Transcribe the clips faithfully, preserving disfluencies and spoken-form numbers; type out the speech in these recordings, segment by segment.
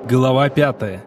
Глава пятая.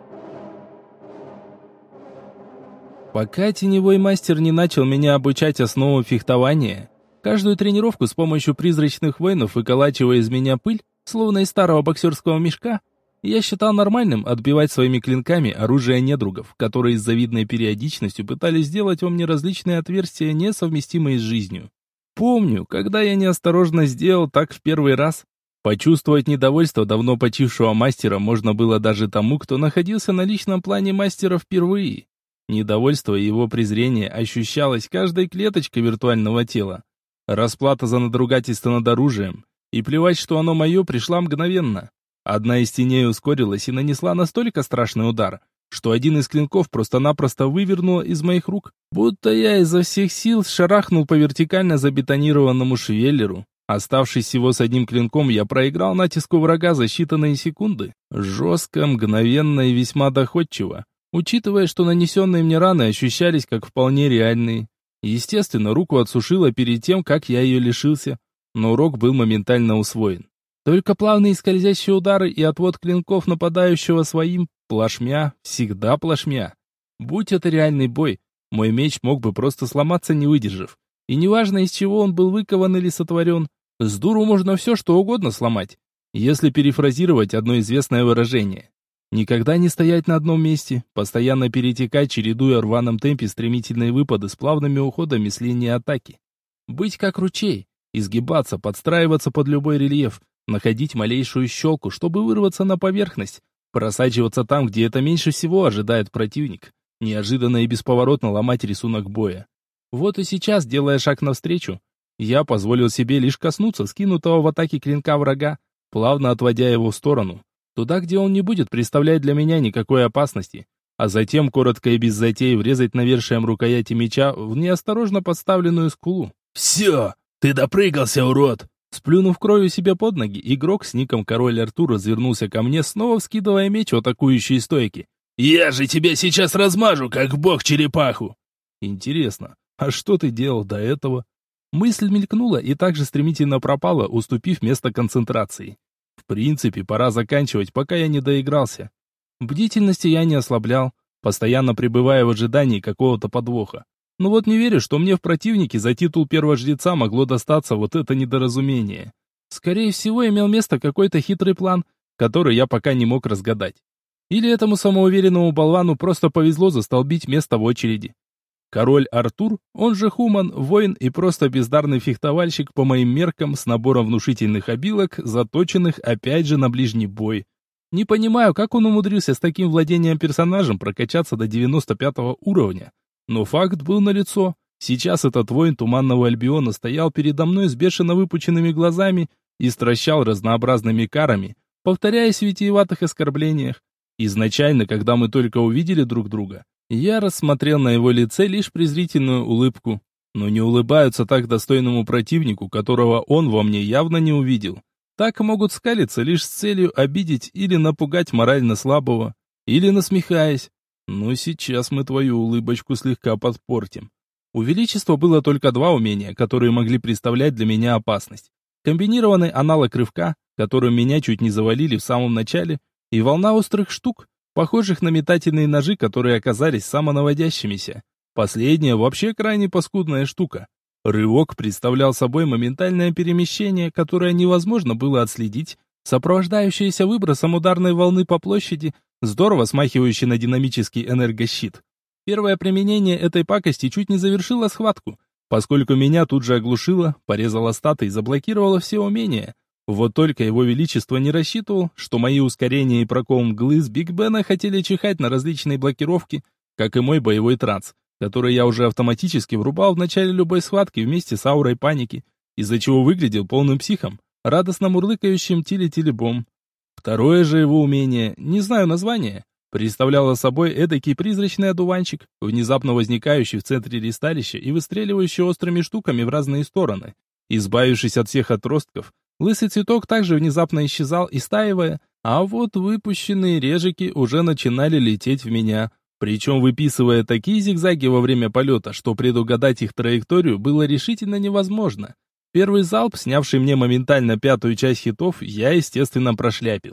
Пока теневой мастер не начал меня обучать основам фехтования, каждую тренировку с помощью призрачных воинов выколачивая из меня пыль, словно из старого боксерского мешка, я считал нормальным отбивать своими клинками оружие недругов, которые с завидной периодичностью пытались сделать во мне различные отверстия, несовместимые с жизнью. Помню, когда я неосторожно сделал так в первый раз. Почувствовать недовольство давно почившего мастера можно было даже тому, кто находился на личном плане мастера впервые. Недовольство и его презрение ощущалось каждой клеточкой виртуального тела. Расплата за надругательство над оружием, и плевать, что оно мое, пришла мгновенно. Одна из теней ускорилась и нанесла настолько страшный удар, что один из клинков просто-напросто вывернуло из моих рук, будто я изо всех сил шарахнул по вертикально забетонированному швеллеру. Оставшись всего с одним клинком, я проиграл натиску врага за считанные секунды. Жестко, мгновенно и весьма доходчиво, учитывая, что нанесенные мне раны ощущались как вполне реальные. Естественно, руку отсушило перед тем, как я ее лишился, но урок был моментально усвоен. Только плавные скользящие удары и отвод клинков нападающего своим, плашмя, всегда плашмя. Будь это реальный бой, мой меч мог бы просто сломаться, не выдержав. И неважно, из чего он был выкован или сотворен, с дуру можно все, что угодно сломать, если перефразировать одно известное выражение. Никогда не стоять на одном месте, постоянно перетекать, чередуя в рваном темпе стремительные выпады с плавными уходами с линии атаки. Быть как ручей, изгибаться, подстраиваться под любой рельеф, находить малейшую щелку, чтобы вырваться на поверхность, просачиваться там, где это меньше всего ожидает противник, неожиданно и бесповоротно ломать рисунок боя. Вот и сейчас, делая шаг навстречу, я позволил себе лишь коснуться скинутого в атаке клинка врага, плавно отводя его в сторону, туда, где он не будет представлять для меня никакой опасности, а затем коротко и без затей врезать навершием рукояти меча в неосторожно подставленную скулу. «Все, ты допрыгался, урод!» Сплюнув кровью себе под ноги, игрок с ником Король Артур развернулся ко мне, снова вскидывая меч в атакующие стойки. «Я же тебя сейчас размажу, как бог черепаху!» Интересно, а что ты делал до этого? Мысль мелькнула и также стремительно пропала, уступив место концентрации. В принципе, пора заканчивать, пока я не доигрался. Бдительности я не ослаблял, постоянно пребывая в ожидании какого-то подвоха. Но вот не верю, что мне в противнике за титул первого жреца могло достаться вот это недоразумение. Скорее всего, имел место какой-то хитрый план, который я пока не мог разгадать. Или этому самоуверенному болвану просто повезло застолбить место в очереди. Король Артур, он же Хуман, воин и просто бездарный фехтовальщик по моим меркам с набором внушительных обилок, заточенных опять же на ближний бой. Не понимаю, как он умудрился с таким владением персонажем прокачаться до девяносто пятого уровня. Но факт был налицо. Сейчас этот воин Туманного Альбиона стоял передо мной с бешено выпученными глазами и стращал разнообразными карами, повторяясь в витиеватых оскорблениях. Изначально, когда мы только увидели друг друга, я рассмотрел на его лице лишь презрительную улыбку. Но не улыбаются так достойному противнику, которого он во мне явно не увидел. Так могут скалиться лишь с целью обидеть или напугать морально слабого, или насмехаясь. Но сейчас мы твою улыбочку слегка подпортим. У Величества было только два умения, которые могли представлять для меня опасность. Комбинированный аналог рывка, которым меня чуть не завалили в самом начале, и волна острых штук, похожих на метательные ножи, которые оказались самонаводящимися. Последняя вообще крайне паскудная штука. Рывок представлял собой моментальное перемещение, которое невозможно было отследить, сопровождающееся выбросом ударной волны по площади, здорово смахивающей на динамический энергощит. Первое применение этой пакости чуть не завершило схватку, поскольку меня тут же оглушило, порезало статы и заблокировало все умения. Вот только его величество не рассчитывал, что мои ускорения и прокол мглы с Биг Бена хотели чихать на различные блокировки, как и мой боевой транс, который я уже автоматически врубал в начале любой схватки вместе с аурой паники, из-за чего выглядел полным психом, радостно мурлыкающим тили-тили-бом. Второе же его умение, не знаю название, представляло собой эдакий призрачный одуванчик, внезапно возникающий в центре ристалища и выстреливающий острыми штуками в разные стороны. Избавившись от всех отростков, лысый цветок также внезапно исчезал, истаивая, а вот выпущенные режики уже начинали лететь в меня, причем выписывая такие зигзаги во время полета, что предугадать их траекторию было решительно невозможно. Первый залп, снявший мне моментально пятую часть хитов, я, естественно, прошляпил.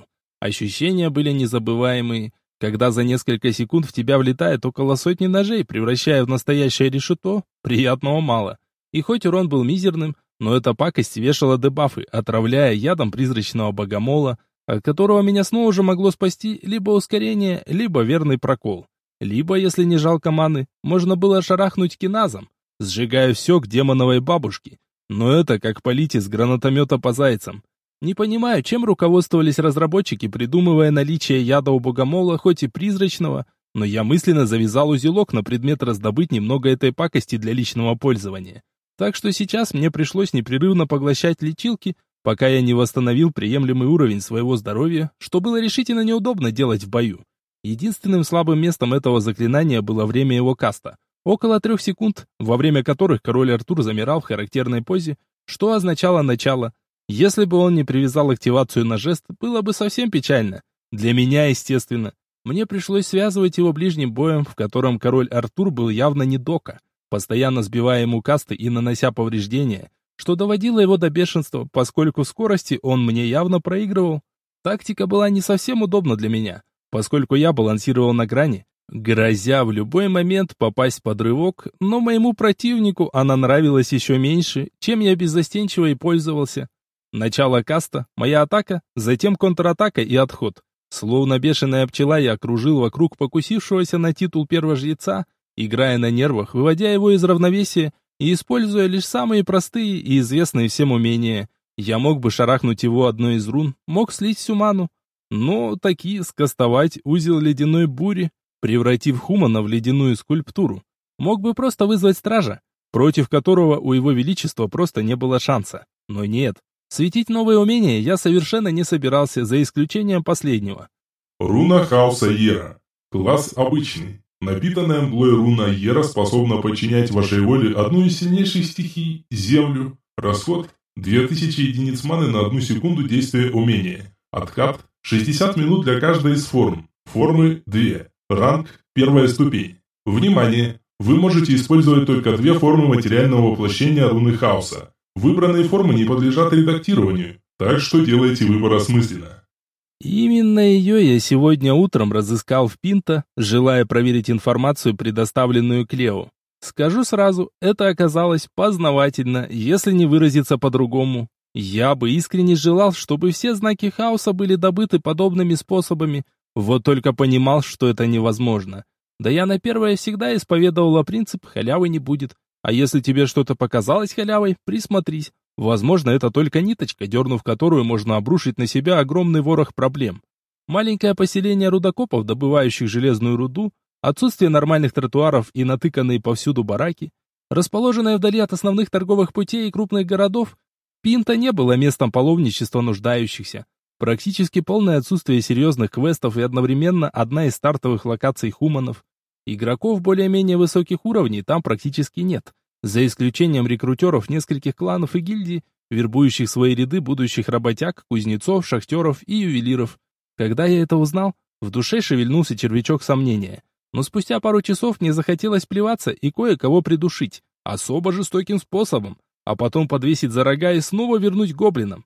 Ощущения были незабываемые, когда за несколько секунд в тебя влетает около сотни ножей, превращая в настоящее решето, приятного мало. И хоть урон был мизерным, но эта пакость вешала дебафы, отравляя ядом призрачного богомола, от которого меня снова же могло спасти либо ускорение, либо верный прокол. Либо, если не жалко маны, можно было шарахнуть киназом, сжигая все к демоновой бабушке. Но это как полить из гранатомета по зайцам. Не понимаю, чем руководствовались разработчики, придумывая наличие яда у богомола, хоть и призрачного, но я мысленно завязал узелок на предмет раздобыть немного этой пакости для личного пользования. Так что сейчас мне пришлось непрерывно поглощать лечилки, пока я не восстановил приемлемый уровень своего здоровья, что было решительно неудобно делать в бою. Единственным слабым местом этого заклинания было время его каста. Около трех секунд, во время которых король Артур замирал в характерной позе, что означало начало. Если бы он не привязал активацию на жест, было бы совсем печально. Для меня, естественно. Мне пришлось связывать его ближним боем, в котором король Артур был явно не дока, постоянно сбивая ему касты и нанося повреждения, что доводило его до бешенства, поскольку в скорости он мне явно проигрывал. Тактика была не совсем удобна для меня, поскольку я балансировал на грани, грозя в любой момент попасть под рывок, но моему противнику она нравилась еще меньше, чем я беззастенчиво и пользовался. Начало каста, моя атака, затем контратака и отход. Словно бешеная пчела я окружил вокруг покусившегося на титул первого жреца, играя на нервах, выводя его из равновесия и используя лишь самые простые и известные всем умения. Я мог бы шарахнуть его одной из рун, мог слить всю ману, но таки скастовать узел ледяной бури, превратив Хумана в ледяную скульптуру. Мог бы просто вызвать стража, против которого у его величества просто не было шанса. Но нет. Светить новые умения я совершенно не собирался, за исключением последнего. Руна хаоса Ера. Класс обычный. Напитанная мглой руна Ера способна подчинять вашей воле одну из сильнейших стихий – землю. Расход – две тысячи единиц маны на одну секунду действия умения. Откат – шестьдесят минут для каждой из форм. Формы – две. Ранг – первая ступень. Внимание! Вы можете использовать только две формы материального воплощения руны хаоса. Выбранные формы не подлежат редактированию, так что делайте выбор осмысленно. Именно ее я сегодня утром разыскал в Пинто, желая проверить информацию, предоставленную Клео. Скажу сразу, это оказалось познавательно, если не выразиться по-другому. Я бы искренне желал, чтобы все знаки хаоса были добыты подобными способами, вот только понимал, что это невозможно. Да я на первое всегда исповедовала принцип «халявы не будет». А если тебе что-то показалось халявой, присмотрись. Возможно, это только ниточка, дернув которую можно обрушить на себя огромный ворох проблем. Маленькое поселение рудокопов, добывающих железную руду, отсутствие нормальных тротуаров и натыканные повсюду бараки, расположенное вдали от основных торговых путей и крупных городов, Пинто не было местом паломничества нуждающихся. Практически полное отсутствие серьезных квестов и одновременно одна из стартовых локаций хуманов. Игроков более-менее высоких уровней там практически нет, за исключением рекрутеров нескольких кланов и гильдий, вербующих в свои ряды будущих работяг, кузнецов, шахтеров и ювелиров. Когда я это узнал, в душе шевельнулся червячок сомнения. Но спустя пару часов мне захотелось плеваться и кое-кого придушить, особо жестоким способом, а потом подвесить за рога и снова вернуть гоблинам.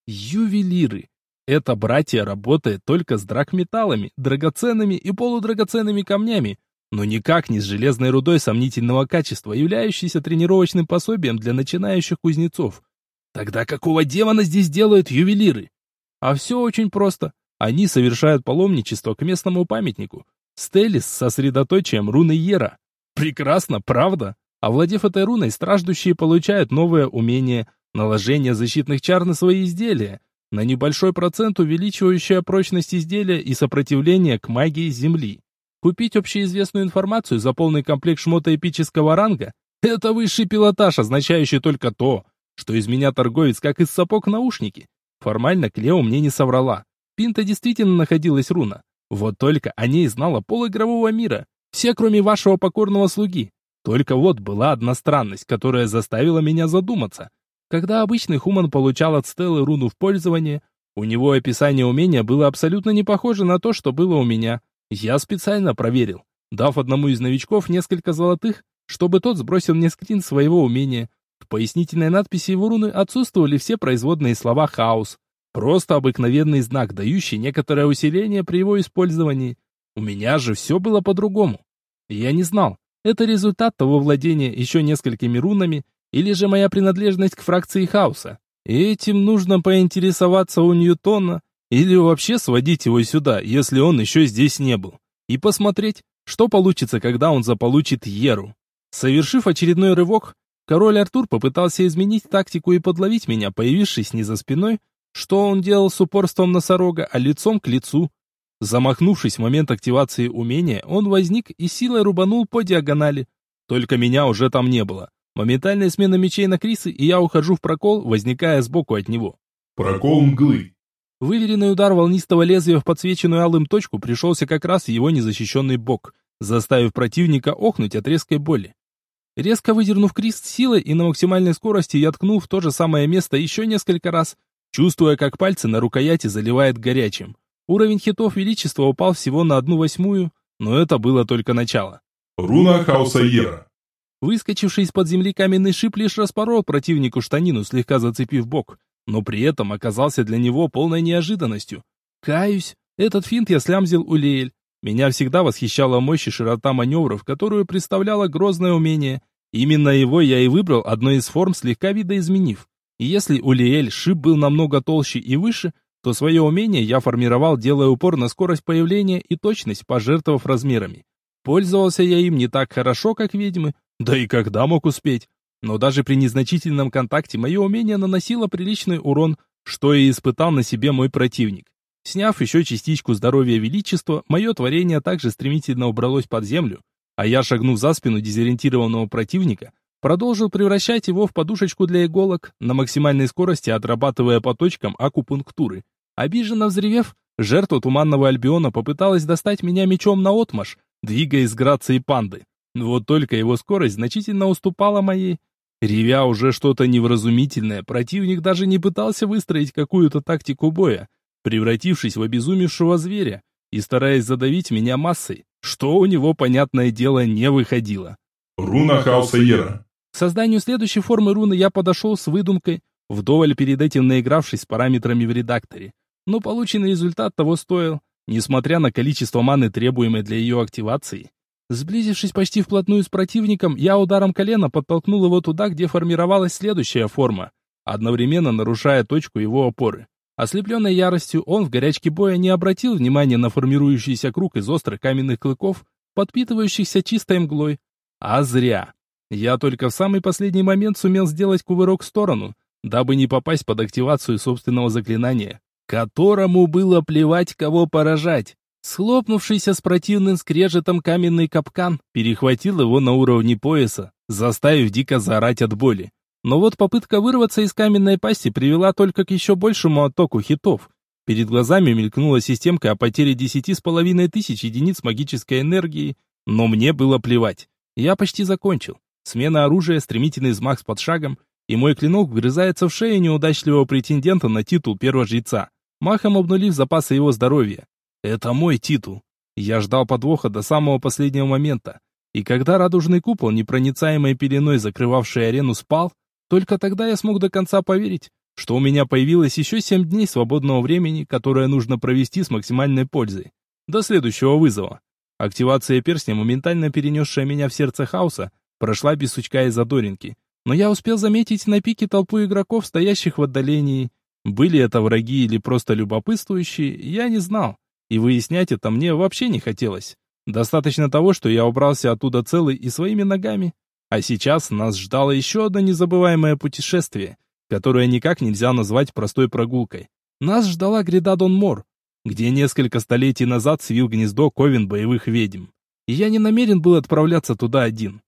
Ювелиры. Это братья работает только с драгметаллами, драгоценными и полудрагоценными камнями, но никак не с железной рудой сомнительного качества, являющейся тренировочным пособием для начинающих кузнецов. Тогда какого демона здесь делают ювелиры? А все очень просто. Они совершают паломничество к местному памятнику. Стели с сосредоточием руны Ера. Прекрасно, правда? Овладев этой руной, страждущие получают новое умение – наложение защитных чар на свои изделия, на небольшой процент увеличивающее прочность изделия и сопротивление к магии Земли. Купить общеизвестную информацию за полный комплект шмота эпического ранга – это высший пилотаж, означающий только то, что из меня торговец как из сапог наушники. Формально Клео мне не соврала. Пинто действительно находилась руна. Вот только о ней знала полигрового мира. Все, кроме вашего покорного слуги. Только вот была одна странность, которая заставила меня задуматься. Когда обычный хуман получал от Стеллы руну в пользование, у него описание умения было абсолютно не похоже на то, что было у меня. Я специально проверил, дав одному из новичков несколько золотых, чтобы тот сбросил мне скрин своего умения. В пояснительной надписи его руны отсутствовали все производные слова «хаос». Просто обыкновенный знак, дающий некоторое усиление при его использовании. У меня же все было по-другому. Я не знал, это результат того владения еще несколькими рунами, или же моя принадлежность к фракции хаоса. И этим нужно поинтересоваться у Ньютона, или вообще сводить его сюда, если он еще здесь не был, и посмотреть, что получится, когда он заполучит Еру. Совершив очередной рывок, король Артур попытался изменить тактику и подловить меня, появившись не за спиной, что он делал с упорством носорога, а лицом к лицу. Замахнувшись в момент активации умения, он возник и силой рубанул по диагонали. Только меня уже там не было. Моментальная смена мечей на Крисы, и я ухожу в прокол, возникая сбоку от него. Прокол мглы. Выверенный удар волнистого лезвия в подсвеченную алым точку пришелся как раз в его незащищенный бок, заставив противника охнуть от резкой боли. Резко выдернув Крис силой и на максимальной скорости, я ткнул в то же самое место еще несколько раз, чувствуя, как пальцы на рукояти заливает горячим. Уровень хитов величества упал всего на одну восьмую, но это было только начало. Руна хаоса Ера. Выскочивший из-под земли каменный шип лишь распорол противнику штанину, слегка зацепив бок, но при этом оказался для него полной неожиданностью. Каюсь, этот финт я слямзил у Лиэль. Меня всегда восхищала мощь и широта маневров, которую представляло грозное умение. Именно его я и выбрал одной из форм, слегка видоизменив. И если у Лиэль шип был намного толще и выше, то свое умение я формировал, делая упор на скорость появления и точность, пожертвовав размерами. Пользовался я им не так хорошо, как ведьмы, да и когда мог успеть. Но даже при незначительном контакте мое умение наносило приличный урон, что и испытал на себе мой противник. Сняв еще частичку здоровья величества, мое творение также стремительно убралось под землю, а я, шагнув за спину дезориентированного противника, продолжил превращать его в подушечку для иголок, на максимальной скорости отрабатывая по точкам акупунктуры. Обиженно взревев, жертва Туманного Альбиона попыталась достать меня мечом наотмашь, двигаясь с грацией панды. Вот только его скорость значительно уступала моей. Ревя уже что-то невразумительное, противник даже не пытался выстроить какую-то тактику боя, превратившись в обезумевшего зверя и стараясь задавить меня массой, что у него, понятное дело, не выходило. Руна хаоса Ера. К созданию следующей формы руны я подошел с выдумкой, вдоволь перед этим наигравшись с параметрами в редакторе. Но полученный результат того стоил, несмотря на количество маны, требуемой для ее активации. Сблизившись почти вплотную с противником, я ударом колена подтолкнул его туда, где формировалась следующая форма, одновременно нарушая точку его опоры. Ослепленной яростью, он в горячке боя не обратил внимания на формирующийся круг из острых каменных клыков, подпитывающихся чистой мглой. А зря. Я только в самый последний момент сумел сделать кувырок в сторону, дабы не попасть под активацию собственного заклинания, которому было плевать, кого поражать. Схлопнувшийся с противным скрежетом каменный капкан перехватил его на уровне пояса, заставив дико заорать от боли. Но вот попытка вырваться из каменной пасти привела только к еще большему оттоку хитов. Перед глазами мелькнула системка о потере десяти с половиной тысяч единиц магической энергии, но мне было плевать. Я почти закончил. Смена оружия, стремительный взмах с подшагом, и мой клинок вгрызается в шею неудачливого претендента на титул первого жреца, махом обнулив запасы его здоровья. Это мой титул. Я ждал подвоха до самого последнего момента, и когда радужный купол, непроницаемой пеленой закрывавший арену, спал, только тогда я смог до конца поверить, что у меня появилось еще семь дней свободного времени, которое нужно провести с максимальной пользой. До следующего вызова. Активация перстня, моментально перенесшая меня в сердце хаоса, прошла без сучка и задоринки. Но я успел заметить на пике толпу игроков, стоящих в отдалении. Были это враги или просто любопытствующие, я не знал. И выяснять это мне вообще не хотелось. Достаточно того, что я убрался оттуда целый и своими ногами. А сейчас нас ждало еще одно незабываемое путешествие, которое никак нельзя назвать простой прогулкой. Нас ждала гряда Дон-Мор, где несколько столетий назад свил гнездо ковен боевых ведьм. И я не намерен был отправляться туда один.